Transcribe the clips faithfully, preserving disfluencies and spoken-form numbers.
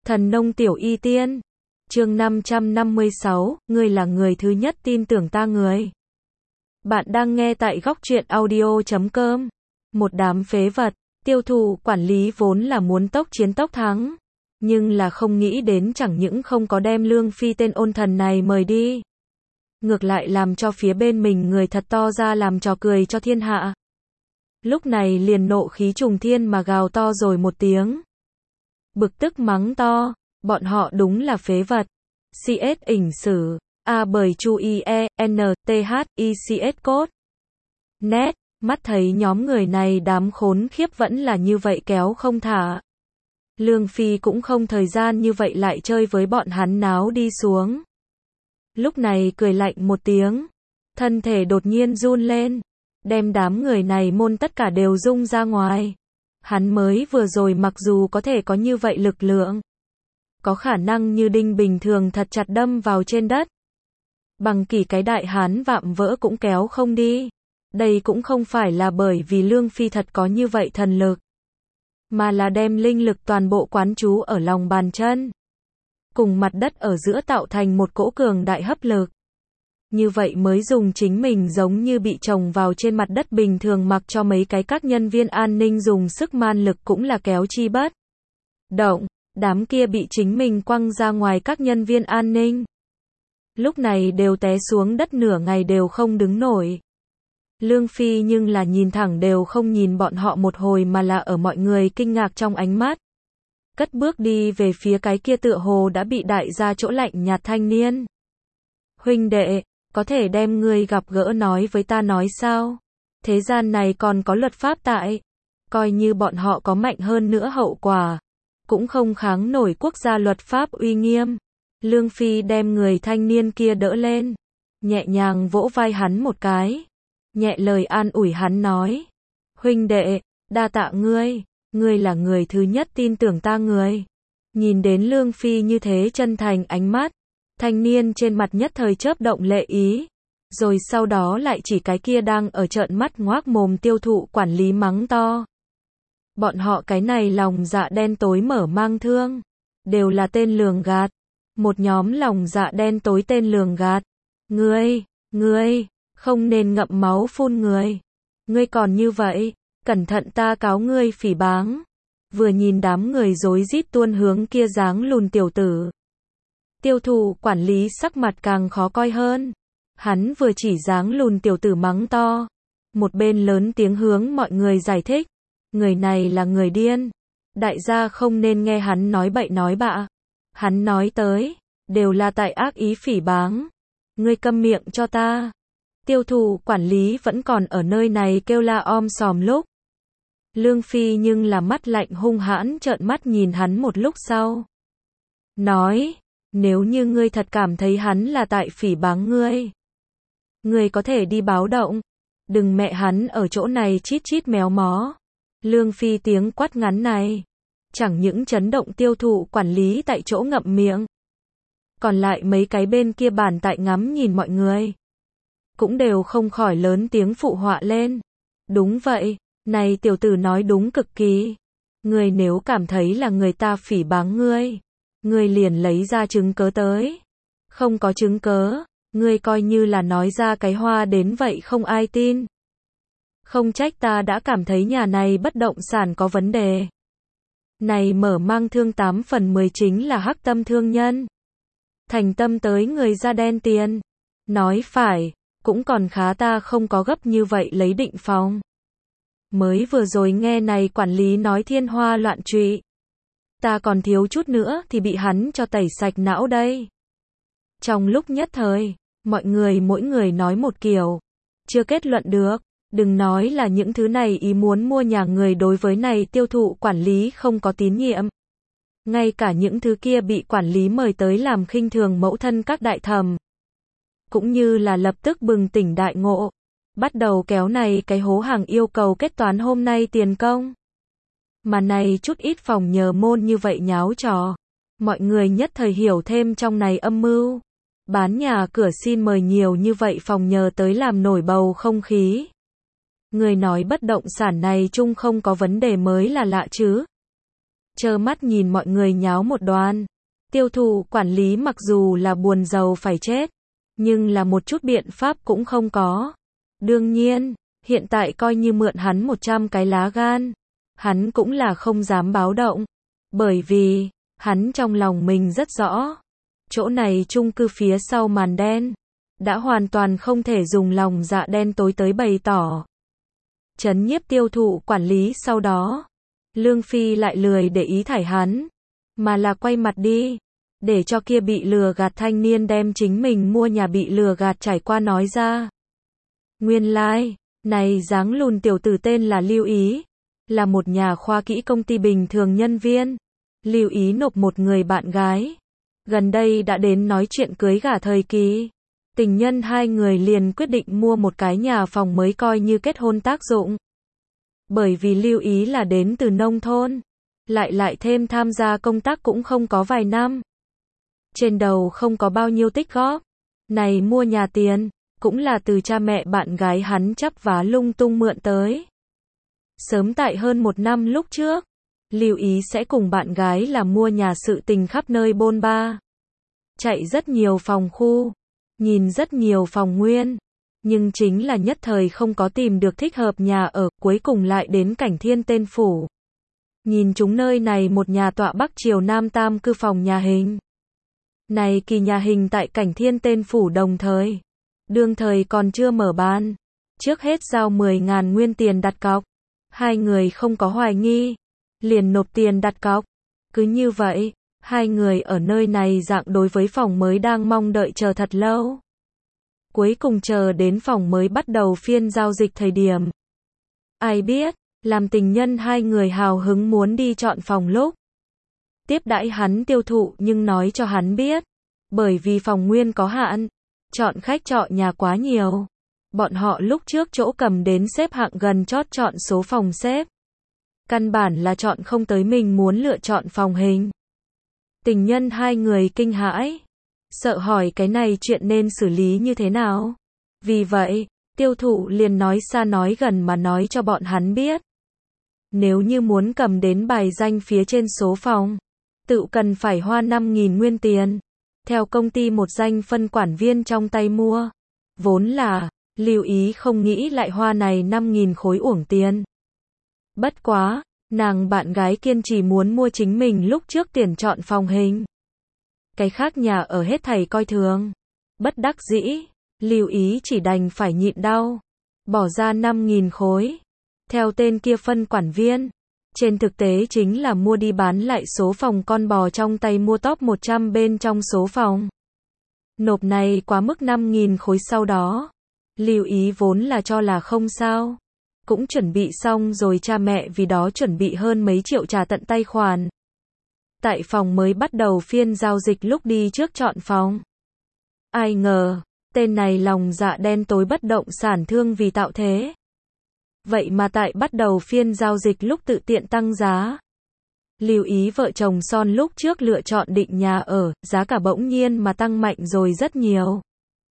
Thần nông tiểu y tiên. Chương năm trăm năm mươi sáu, ngươi là người thứ nhất tin tưởng ta người. Bạn đang nghe tại góc truyện audio chấm com. Một đám phế vật, tiêu thụ quản lý vốn là muốn tốc chiến tốc thắng, nhưng là không nghĩ đến chẳng những không có đem Lương Phi tên ôn thần này mời đi, ngược lại làm cho phía bên mình người thật to ra làm trò cười cho thiên hạ. Lúc này liền nộ khí trùng thiên mà gào to rồi một tiếng. Bực tức mắng to, bọn họ đúng là phế vật. xê ét ỉnh sử, A bởi chu i e, n, t h, i c s code. Net, mắt thấy nhóm người này đám khốn khiếp vẫn là như vậy kéo không thả. Lương Phi cũng không thời gian như vậy lại chơi với bọn hắn náo đi xuống. Lúc này cười lạnh một tiếng, thân thể đột nhiên run lên, đem đám người này môn tất cả đều rung ra ngoài. Hắn mới vừa rồi mặc dù có thể có như vậy lực lượng, có khả năng như đinh bình thường thật chặt đâm vào trên đất, bằng kỳ cái đại hán vạm vỡ cũng kéo không đi. Đây cũng không phải là bởi vì Lương Phi thật có như vậy thần lực, mà là đem linh lực toàn bộ quán trú ở lòng bàn chân, cùng mặt đất ở giữa tạo thành một cỗ cường đại hấp lực. Như vậy mới dùng chính mình giống như bị trồng vào trên mặt đất bình thường, mặc cho mấy cái các nhân viên an ninh dùng sức man lực cũng là kéo chi bất động. Đám kia bị chính mình quăng ra ngoài các nhân viên an ninh, lúc này đều té xuống đất nửa ngày đều không đứng nổi. Lương Phi nhưng là nhìn thẳng đều không nhìn bọn họ một hồi mà là ở mọi người kinh ngạc trong ánh mắt, cất bước đi về phía cái kia tựa hồ đã bị đại gia chỗ lạnh nhạt thanh niên. Huynh đệ, có thể đem ngươi gặp gỡ nói với ta nói sao? Thế gian này còn có luật pháp tại, coi như bọn họ có mạnh hơn nữa hậu quả, cũng không kháng nổi quốc gia luật pháp uy nghiêm. Lương Phi đem người thanh niên kia đỡ lên, nhẹ nhàng vỗ vai hắn một cái, nhẹ lời an ủi hắn nói: huynh đệ, đa tạ ngươi, ngươi là người thứ nhất tin tưởng ta người. Nhìn đến Lương Phi như thế chân thành ánh mắt, thanh niên trên mặt nhất thời chớp động lệ ý, rồi sau đó lại chỉ cái kia đang ở trợn mắt ngoác mồm tiêu thụ quản lý mắng to. Bọn họ cái này lòng dạ đen tối mở mang thương, đều là tên lường gạt. Một nhóm lòng dạ đen tối tên lường gạt. Ngươi, ngươi, không nên ngậm máu phun người. Ngươi còn như vậy, cẩn thận ta cáo ngươi phỉ báng. Vừa nhìn đám người rối rít tuôn hướng kia dáng lùn tiểu tử, tiêu thụ quản lý sắc mặt càng khó coi hơn. Hắn vừa chỉ dáng lùn tiểu tử mắng to, một bên lớn tiếng hướng mọi người giải thích. Người này là người điên, đại gia không nên nghe hắn nói bậy nói bạ. Hắn nói tới, đều là tại ác ý phỉ báng. Ngươi câm miệng cho ta. Tiêu thụ quản lý vẫn còn ở nơi này kêu la om sòm lúc. Lương Phi nhưng là mắt lạnh hung hãn trợn mắt nhìn hắn một lúc sau. Nói, nếu như ngươi thật cảm thấy hắn là tại phỉ báng ngươi, ngươi có thể đi báo động, đừng mẹ hắn ở chỗ này chít chít méo mó. Lương Phi tiếng quát ngắn này, chẳng những chấn động tiêu thụ quản lý tại chỗ ngậm miệng, còn lại mấy cái bên kia bàn tại ngắm nhìn mọi người, cũng đều không khỏi lớn tiếng phụ họa lên. Đúng vậy, này tiểu tử nói đúng cực kỳ. Ngươi nếu cảm thấy là người ta phỉ báng ngươi, ngươi liền lấy ra chứng cớ tới. Không có chứng cớ, ngươi coi như là nói ra cái hoa đến vậy không ai tin. Không trách ta đã cảm thấy nhà này bất động sản có vấn đề. Này mở mang thương tám phần mười chính là hắc tâm thương nhân, thành tâm tới người da đen tiền. Nói phải, cũng còn khá ta không có gấp như vậy lấy định phòng. Mới vừa rồi nghe này quản lý nói thiên hoa loạn trụy, ta còn thiếu chút nữa thì bị hắn cho tẩy sạch não đây. Trong lúc nhất thời, mọi người mỗi người nói một kiểu, chưa kết luận được. Đừng nói là những thứ này ý muốn mua nhà người đối với này tiêu thụ quản lý không có tín nhiệm. Ngay cả những thứ kia bị quản lý mời tới làm khinh thường mẫu thân các đại thẩm, cũng như là lập tức bừng tỉnh đại ngộ, bắt đầu kéo này cái hố hàng yêu cầu kết toán hôm nay tiền công. Mà này chút ít phòng nhờ môn như vậy nháo trò, mọi người nhất thời hiểu thêm trong này âm mưu. Bán nhà cửa xin mời nhiều như vậy phòng nhờ tới làm nổi bầu không khí. Người nói bất động sản này chung không có vấn đề mới là lạ chứ. trơ mắt nhìn mọi người nháo một đoàn. Tiêu thụ quản lý mặc dù là buồn giàu phải chết, nhưng là một chút biện pháp cũng không có. Đương nhiên, hiện tại coi như mượn hắn một trăm cái lá gan, hắn cũng là không dám báo động. Bởi vì, hắn trong lòng mình rất rõ. Chỗ này chung cư phía sau màn đen, đã hoàn toàn không thể dùng lòng dạ đen tối tới bày tỏ. Trấn nhiếp tiêu thụ quản lý sau đó, Lương Phi lại lười để ý thải hắn, mà là quay mặt đi, để cho kia bị lừa gạt thanh niên đem chính mình mua nhà bị lừa gạt trải qua nói ra. Nguyên lai, like, này dáng lùn tiểu tử tên là Lưu Ý, là một nhà khoa kỹ công ty bình thường nhân viên. Lưu Ý nộp một người bạn gái, gần đây đã đến nói chuyện cưới gả thời kỳ. Tình nhân hai người liền quyết định mua một cái nhà phòng mới coi như kết hôn tác dụng. Bởi vì Lưu Ý là đến từ nông thôn, lại lại thêm tham gia công tác cũng không có vài năm. Trên đầu không có bao nhiêu tích góp. Này mua nhà tiền, cũng là từ cha mẹ bạn gái hắn chắp vá lung tung mượn tới. Sớm tại hơn một năm lúc trước, Lưu Ý sẽ cùng bạn gái là mua nhà sự tình khắp nơi bôn ba. Chạy rất nhiều phòng khu, nhìn rất nhiều phòng nguyên, nhưng chính là nhất thời không có tìm được thích hợp nhà ở, cuối cùng lại đến Cảnh Thiên tên phủ. Nhìn chúng nơi này một nhà tọa bắc triều nam tam cư phòng nhà hình. Này kỳ nhà hình tại Cảnh Thiên tên phủ đồng thời. Đương thời còn chưa mở bán. Trước hết giao mười ngàn nguyên tiền đặt cọc. Hai người không có hoài nghi. Liền nộp tiền đặt cọc. Cứ như vậy, hai người ở nơi này dạng đối với phòng mới đang mong đợi chờ thật lâu. Cuối cùng chờ đến phòng mới bắt đầu phiên giao dịch thời điểm. Ai biết, làm tình nhân hai người hào hứng muốn đi chọn phòng lúc. Tiếp đãi hắn tiêu thụ nhưng nói cho hắn biết. Bởi vì phòng nguyên có hạn, chọn khách chọn nhà quá nhiều. Bọn họ lúc trước chỗ cầm đến xếp hạng gần chót chọn số phòng xếp. Căn bản là chọn không tới mình muốn lựa chọn phòng hình. Tình nhân hai người kinh hãi. Sợ hỏi cái này chuyện nên xử lý như thế nào. Vì vậy, tiêu thụ liền nói xa nói gần mà nói cho bọn hắn biết. Nếu như muốn cầm đến bài danh phía trên số phòng, tự cần phải hoa năm nghìn nguyên tiền. Theo công ty một danh phân quản viên trong tay mua. Vốn là, Lưu Ý không nghĩ lại hoa này năm nghìn khối uổng tiền. Bất quá, nàng bạn gái kiên trì muốn mua chính mình lúc trước tiền chọn phòng hình. Cái khác nhà ở hết thảy coi thường. Bất đắc dĩ, Lưu Ý chỉ đành phải nhịn đau. Bỏ ra năm nghìn khối. Theo tên kia phân quản viên. Trên thực tế chính là mua đi bán lại số phòng con bò trong tay mua top một trăm bên trong số phòng. Nộp này quá mức năm nghìn khối sau đó. Lưu Ý vốn là cho là không sao. Cũng chuẩn bị xong rồi cha mẹ vì đó chuẩn bị hơn mấy triệu trả tận tay khoản. Tại phòng mới bắt đầu phiên giao dịch lúc đi trước chọn phòng. Ai ngờ, tên này lòng dạ đen tối bất động sản thương vì tạo thế. Vậy mà tại bắt đầu phiên giao dịch lúc tự tiện tăng giá. Lưu Ý vợ chồng son lúc trước lựa chọn định nhà ở, giá cả bỗng nhiên mà tăng mạnh rồi rất nhiều.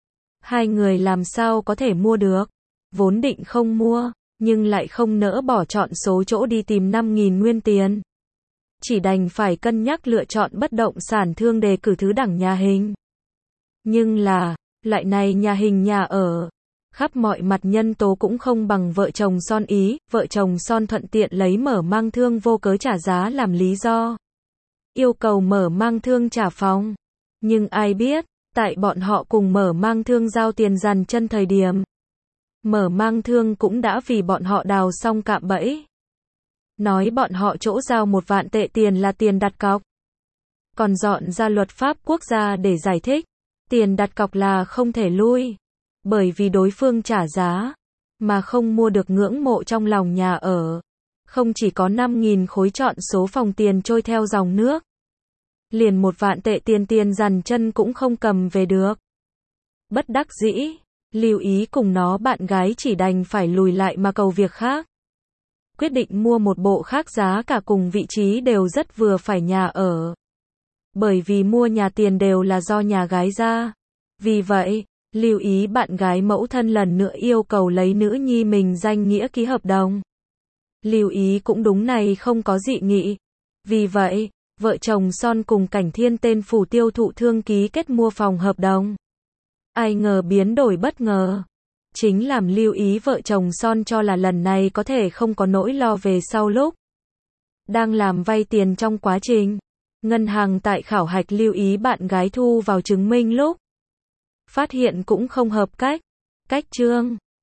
Hai người làm sao có thể mua được. Vốn định không mua, nhưng lại không nỡ bỏ chọn số chỗ đi tìm năm nghìn nguyên tiền. Chỉ đành phải cân nhắc lựa chọn bất động sản thương đề cử thứ đẳng nhà hình. Nhưng là, lại này nhà hình nhà ở. Khắp mọi mặt nhân tố cũng không bằng vợ chồng son ý, vợ chồng son thuận tiện lấy mở mang thương vô cớ trả giá làm lý do. Yêu cầu mở mang thương trả phòng. Nhưng ai biết, tại bọn họ cùng mở mang thương giao tiền dằn chân thời điểm. Mở mang thương cũng đã vì bọn họ đào xong cạm bẫy. Nói bọn họ chỗ giao một vạn tệ tiền là tiền đặt cọc. Còn dọn ra luật pháp quốc gia để giải thích. Tiền đặt cọc là không thể lui. Bởi vì đối phương trả giá, mà không mua được ngưỡng mộ trong lòng nhà ở. Không chỉ có năm nghìn khối chọn số phòng tiền trôi theo dòng nước. Liền một vạn tệ tiền tiền dằn chân cũng không cầm về được. Bất đắc dĩ, Lưu Ý cùng nó bạn gái chỉ đành phải lùi lại mà cầu việc khác. Quyết định mua một bộ khác giá cả cùng vị trí đều rất vừa phải nhà ở. Bởi vì mua nhà tiền đều là do nhà gái ra. Vì vậy, Lưu Ý bạn gái mẫu thân lần nữa yêu cầu lấy nữ nhi mình danh nghĩa ký hợp đồng. Lưu Ý cũng đúng này không có dị nghị. Vì vậy, vợ chồng Son cùng Cảnh Thiên tên phủ tiêu thụ thương ký kết mua phòng hợp đồng. Ai ngờ biến đổi bất ngờ. Chính làm lưu ý vợ chồng Son cho là lần này có thể không có nỗi lo về sau lúc đang làm vay tiền trong quá trình. Ngân hàng tại khảo hạch lưu ý bạn gái thu vào chứng minh lúc phát hiện cũng không hợp cách. Cách chương